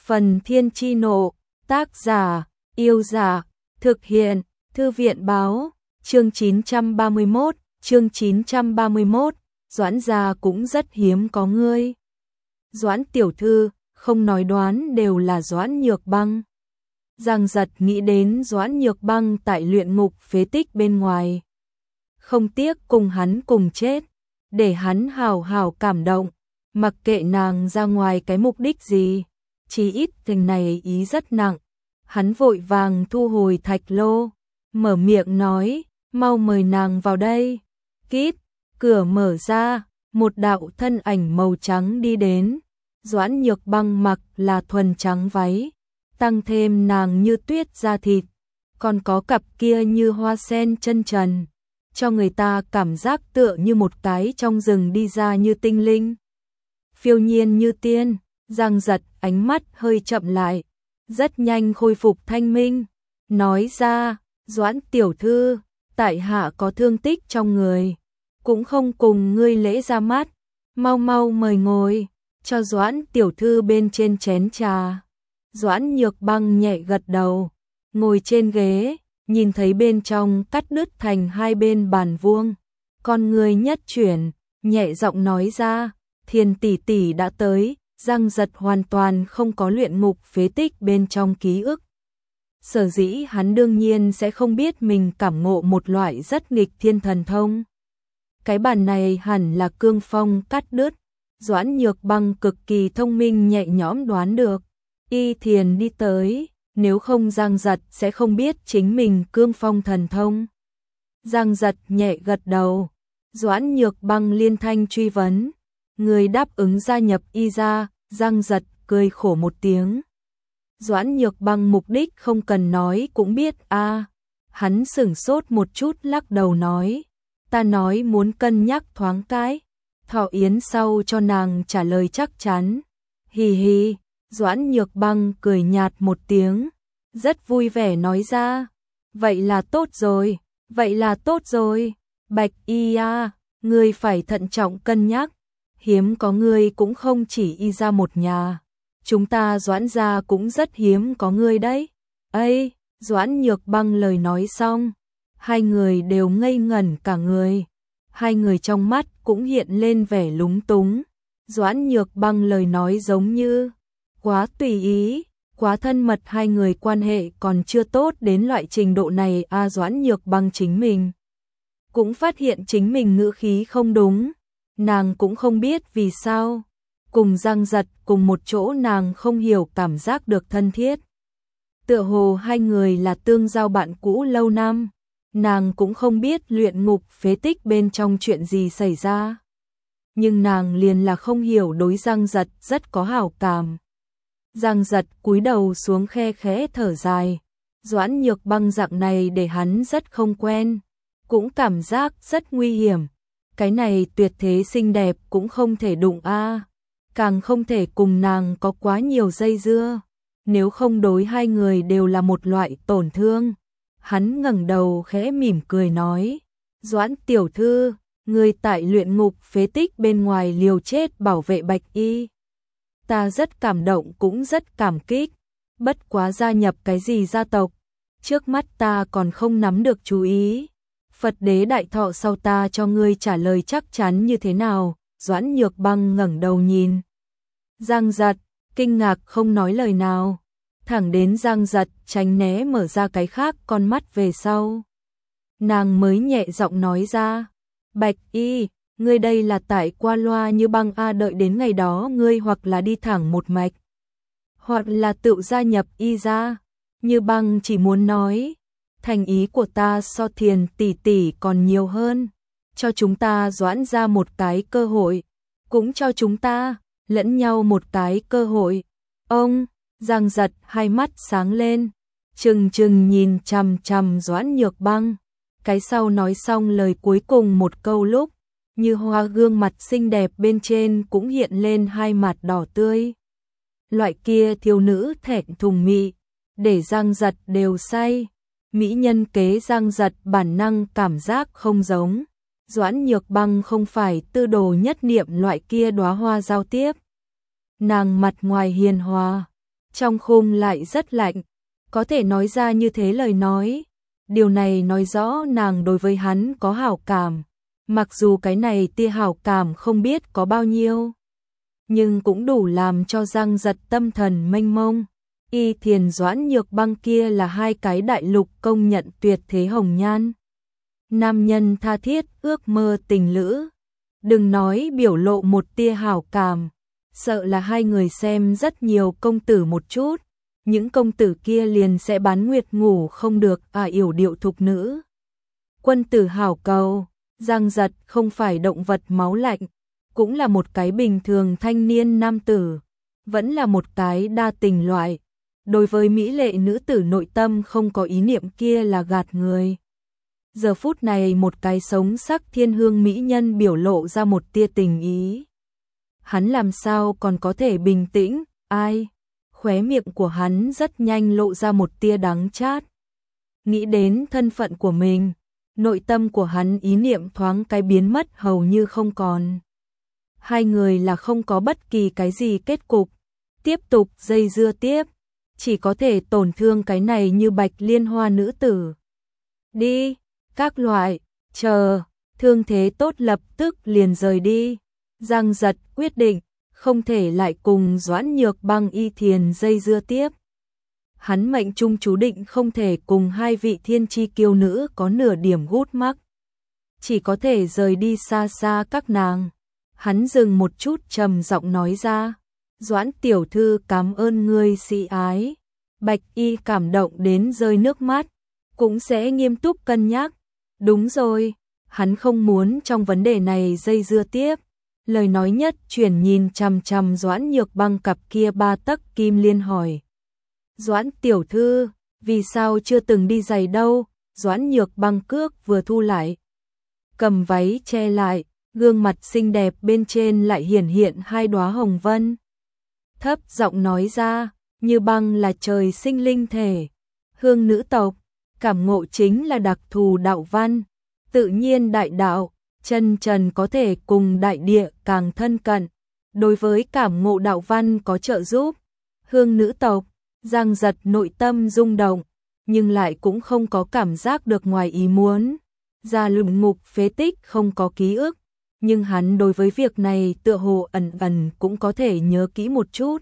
Phần Thiên Chi Nộ, tác giả, Yêu Giả, thực hiện, Thư viện Báo, chương 931, Doãn gia cũng rất hiếm có ngươi. Doãn tiểu thư, không nói đoán đều là Doãn Nhược Băng. Giang Giật nghĩ đến Doãn Nhược Băng tại luyện ngục phế tích bên ngoài. Không tiếc cùng hắn cùng chết, để hắn hào hào cảm động, mặc kệ nàng ra ngoài cái mục đích gì, chí ít tình này ý rất nặng. Hắn vội vàng thu hồi thạch lô, mở miệng nói, mau mời nàng vào đây. Kít, cửa mở ra, một đạo thân ảnh màu trắng đi đến. Doãn Nhược Băng mặc là thuần trắng váy, tăng thêm nàng như tuyết da thịt, còn có cặp kia như hoa sen chân trần, cho người ta cảm giác tựa như một cái trong rừng đi ra như tinh linh. Phiêu nhiên như tiên, Giang Giật ánh mắt hơi chậm lại, rất nhanh khôi phục thanh minh, nói ra, Doãn tiểu thư, tại hạ có thương tích trong người, cũng không cùng ngươi lễ ra mắt, mau mau mời ngồi, cho Doãn tiểu thư bên trên chén trà. Doãn Nhược Băng nhẹ gật đầu, ngồi trên ghế, nhìn thấy bên trong cắt đứt thành hai bên bàn vuông, con người nhất chuyển, nhẹ giọng nói ra, Thiên tỷ tỷ đã tới. Giang Giật hoàn toàn không có luyện ngục phế tích bên trong ký ức. Sở dĩ hắn đương nhiên sẽ không biết mình cảm ngộ một loại rất nghịch thiên thần thông. Cái bàn này hẳn là cương phong cắt đứt. Doãn Nhược Băng cực kỳ thông minh nhẹ nhõm đoán được. Y Thiền đi tới, nếu không Giang Giật sẽ không biết chính mình cương phong thần thông. Giang Giật nhẹ gật đầu. Doãn Nhược Băng liên thanh truy vấn. Người đáp ứng gia nhập Y gia. Giang Giật cười khổ một tiếng. Doãn Nhược Băng mục đích không cần nói cũng biết a. Hắn sửng sốt một chút lắc đầu nói, ta nói muốn cân nhắc thoáng cái, thọ yến sau cho nàng trả lời chắc chắn. Hì hì, Doãn Nhược Băng cười nhạt một tiếng, rất vui vẻ nói ra, vậy là tốt rồi, vậy là tốt rồi. Bạch Y a, ngươi phải thận trọng cân nhắc. Hiếm có ngươi cũng không chỉ Y gia một nhà, chúng ta Doãn gia cũng rất hiếm có ngươi đấy. Ây, Doãn Nhược Băng lời nói xong, hai người đều ngây ngẩn cả người, hai người trong mắt cũng hiện lên vẻ lúng túng. Doãn Nhược Băng lời nói giống như quá tùy ý, quá thân mật, hai người quan hệ còn chưa tốt đến loại trình độ này a. Doãn Nhược Băng chính mình cũng phát hiện chính mình ngữ khí không đúng. Nàng cũng không biết vì sao, cùng Giang Giật cùng một chỗ nàng không hiểu cảm giác được thân thiết. Tựa hồ hai người là tương giao bạn cũ lâu năm, nàng cũng không biết luyện ngục phế tích bên trong chuyện gì xảy ra. Nhưng nàng liền là không hiểu đối Giang Giật rất có hảo cảm. Giang Giật cúi đầu xuống khe khẽ thở dài, Doãn Nhược Băng dạng này để hắn rất không quen, cũng cảm giác rất nguy hiểm. Cái này tuyệt thế xinh đẹp cũng không thể đụng a, càng không thể cùng nàng có quá nhiều dây dưa, nếu không đối hai người đều là một loại tổn thương. Hắn ngẩng đầu khẽ mỉm cười nói, Doãn tiểu thư, người tại luyện ngục phế tích bên ngoài liều chết bảo vệ Bạch Y. Ta rất cảm động cũng rất cảm kích, bất quá gia nhập cái gì gia tộc, trước mắt ta còn không nắm được chú ý. Phật đế đại thọ sau ta cho ngươi trả lời chắc chắn như thế nào. Doãn Nhược Băng ngẩng đầu nhìn Giang Giật, kinh ngạc không nói lời nào, thẳng đến Giang Giật tránh né mở ra cái khác con mắt về sau, nàng mới nhẹ giọng nói ra, Bạch Y, ngươi đây là tại qua loa như băng a, đợi đến ngày đó ngươi hoặc là đi thẳng một mạch, hoặc là tự gia nhập Y gia. Như băng chỉ muốn nói, thành ý của ta so Thiền tỷ tỷ còn nhiều hơn, cho chúng ta Doãn gia một cái cơ hội, cũng cho chúng ta lẫn nhau một cái cơ hội. Ông, Giang Giật hai mắt sáng lên, trừng trừng nhìn chằm chằm Doãn Nhược Băng, cái sau nói xong lời cuối cùng một câu lúc, như hoa gương mặt xinh đẹp bên trên cũng hiện lên hai mặt đỏ tươi. Loại kia thiếu nữ thẹn thùng mị, để Giang Giật đều say. Mỹ nhân kế Giang Giật bản năng cảm giác không giống. Doãn Nhược Băng không phải tư đồ nhất niệm loại kia đóa hoa giao tiếp. Nàng mặt ngoài hiền hòa, trong khung lại rất lạnh, có thể nói ra như thế lời nói. Điều này nói rõ nàng đối với hắn có hảo cảm, mặc dù cái này tia hảo cảm không biết có bao nhiêu, nhưng cũng đủ làm cho Giang Giật tâm thần mênh mông. Y Thiền Doãn Nhược Băng kia là hai cái đại lục công nhận tuyệt thế hồng nhan. Nam nhân tha thiết ước mơ tình lữ. Đừng nói biểu lộ một tia hảo cảm, sợ là hai người xem rất nhiều công tử một chút, những công tử kia liền sẽ bán nguyệt ngủ không được yểu điệu thục nữ. Quân tử hảo cầu, Giang Giật không phải động vật máu lạnh, cũng là một cái bình thường thanh niên nam tử, vẫn là một cái đa tình loại. Đối với mỹ lệ nữ tử nội tâm không có ý niệm kia là gạt người. Giờ phút này một cái sống sắc thiên hương mỹ nhân biểu lộ ra một tia tình ý. Hắn làm sao còn có thể bình tĩnh, ai? Khóe miệng của hắn rất nhanh lộ ra một tia đắng chát. Nghĩ đến thân phận của mình, nội tâm của hắn ý niệm thoáng cái biến mất hầu như không còn. Hai người là không có bất kỳ cái gì kết cục, tiếp tục dây dưa tiếp, chỉ có thể tổn thương cái này như bạch liên hoa nữ tử. Đi, các loại, chờ, thương thế tốt lập tức liền rời đi. Giang Giật quyết định, không thể lại cùng Doãn Nhược Băng Y Thiền dây dưa tiếp. Hắn mệnh trung chú định không thể cùng hai vị thiên chi kiêu nữ có nửa điểm gút mắc. Chỉ có thể rời đi xa xa các nàng. Hắn dừng một chút trầm giọng nói ra. Doãn tiểu thư cảm ơn ngươi sĩ ái. Bạch Y cảm động đến rơi nước mắt, cũng sẽ nghiêm túc cân nhắc. Đúng rồi, hắn không muốn trong vấn đề này dây dưa tiếp. Lời nói nhất chuyển nhìn chằm chằm Doãn Nhược Băng cặp kia ba tấc kim liên hỏi. Doãn tiểu thư, vì sao chưa từng đi giày đâu? Doãn Nhược Băng cước vừa thu lại, cầm váy che lại, gương mặt xinh đẹp bên trên lại hiển hiện hai đóa hồng vân. Thấp giọng nói ra, Như Băng là trời sinh linh thể, hương nữ tộc, cảm ngộ chính là đặc thù đạo văn, tự nhiên đại đạo, chân trần có thể cùng đại địa càng thân cận, đối với cảm ngộ đạo văn có trợ giúp. Hương nữ tộc, Giang Giật nội tâm rung động, nhưng lại cũng không có cảm giác được ngoài ý muốn. Ra luyện ngục phế tích không có ký ức, nhưng hắn đối với việc này tựa hồ ẩn ẩn cũng có thể nhớ kỹ một chút.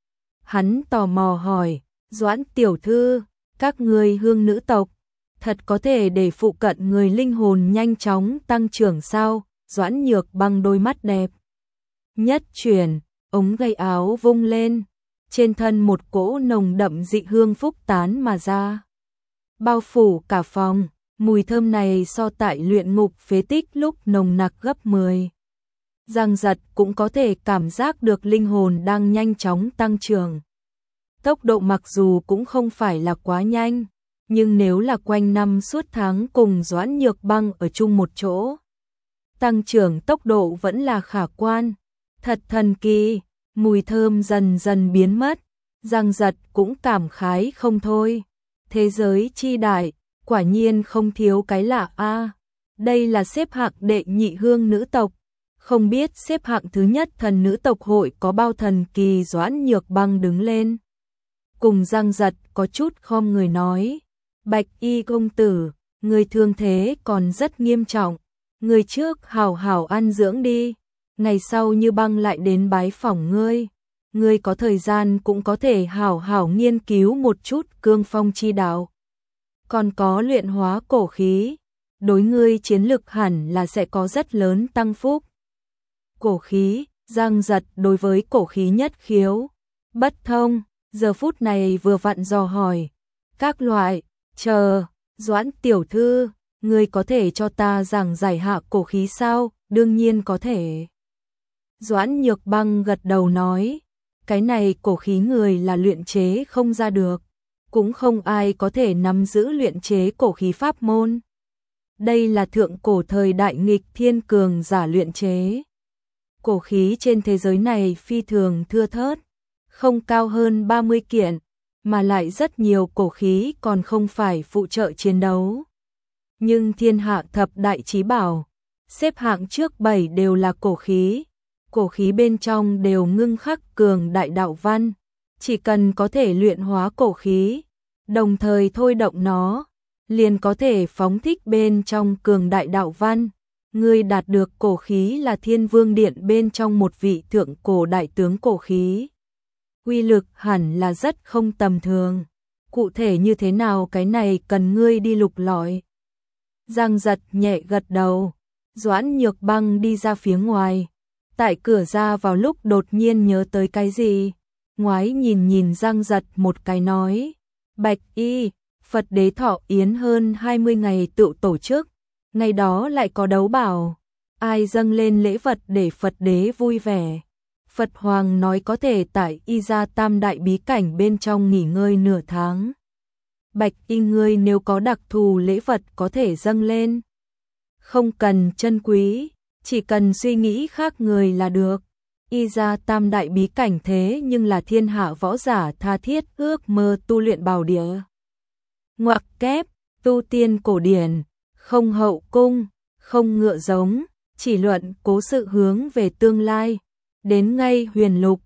Hắn tò mò hỏi, Doãn tiểu thư, các ngươi hương nữ tộc, thật có thể để phụ cận người linh hồn nhanh chóng tăng trưởng sao? Doãn Nhược Băng đôi mắt đẹp nhất chuyển, ống tay áo vung lên, trên thân một cỗ nồng đậm dị hương phúc tán mà ra, bao phủ cả phòng. Mùi thơm này so tại luyện ngục phế tích lúc nồng nặc gấp 10. Giang Giật cũng có thể cảm giác được linh hồn đang nhanh chóng tăng trưởng. Tốc độ mặc dù cũng không phải là quá nhanh, nhưng nếu là quanh năm suốt tháng cùng Doãn Nhược Băng ở chung một chỗ, tăng trưởng tốc độ vẫn là khả quan. Thật thần kỳ, mùi thơm dần dần biến mất, Giang Giật cũng cảm khái không thôi. Thế giới chi đại, quả nhiên không thiếu cái lạ a. Đây là xếp hạng đệ nhị hương nữ tộc, không biết xếp hạng thứ nhất thần nữ tộc hội có bao thần kỳ. Doãn Nhược Băng đứng lên, cùng Giang Giật có chút khom người nói, Bạch Y công tử, người thương thế còn rất nghiêm trọng, người trước hảo hảo ăn dưỡng đi, ngày sau Như Băng lại đến bái phỏng ngươi có thời gian cũng có thể hảo hảo nghiên cứu một chút cương phong chi đạo. Còn có luyện hóa cổ khí, đối ngươi chiến lực hẳn là sẽ có rất lớn tăng phúc. Cổ khí, Giang Giật đối với cổ khí nhất khiếu bất thông, giờ phút này vừa vặn dò hỏi, các loại, chờ, Doãn tiểu thư, ngươi có thể cho ta giảng giải hạ cổ khí sao? Đương nhiên có thể. Doãn Nhược Băng gật đầu nói, cái này cổ khí người là luyện chế không ra được, cũng không ai có thể nắm giữ luyện chế cổ khí pháp môn. Đây là thượng cổ thời đại nghịch thiên cường giả luyện chế. Cổ khí trên thế giới này phi thường thưa thớt, không cao hơn 30 kiện, mà lại rất nhiều cổ khí còn không phải phụ trợ chiến đấu. Nhưng thiên hạ thập đại chí bảo, xếp hạng trước 7 đều là cổ khí bên trong đều ngưng khắc cường đại đạo văn, chỉ cần có thể luyện hóa cổ khí, đồng thời thôi động nó, liền có thể phóng thích bên trong cường đại đạo văn. Ngươi đạt được cổ khí là Thiên Vương Điện bên trong một vị thượng cổ đại tướng cổ khí. Uy lực hẳn là rất không tầm thường. Cụ thể như thế nào cái này cần ngươi đi lục lọi. Giang Giật nhẹ gật đầu, Doãn Nhược Băng đi ra phía ngoài. Tại cửa ra vào lúc đột nhiên nhớ tới cái gì, ngoái nhìn nhìn Giang Giật một cái nói, Bạch Y, Phật Đế thọ yến hơn 20 ngày tự tổ chức, ngày đó lại có đấu bảo, ai dâng lên lễ vật để Phật Đế vui vẻ. Phật Hoàng nói có thể tại Y gia Tam đại bí cảnh bên trong nghỉ ngơi nửa tháng. Bạch Y ngươi nếu có đặc thù lễ vật có thể dâng lên. Không cần chân quý, chỉ cần suy nghĩ khác người là được. Y gia Tam đại bí cảnh thế nhưng là thiên hạ võ giả tha thiết ước mơ tu luyện bảo địa. Ngoặc kép, tu tiên cổ điển, không hậu cung, không ngựa giống, chỉ luận cố sự hướng về tương lai. Đến ngay huyền lục,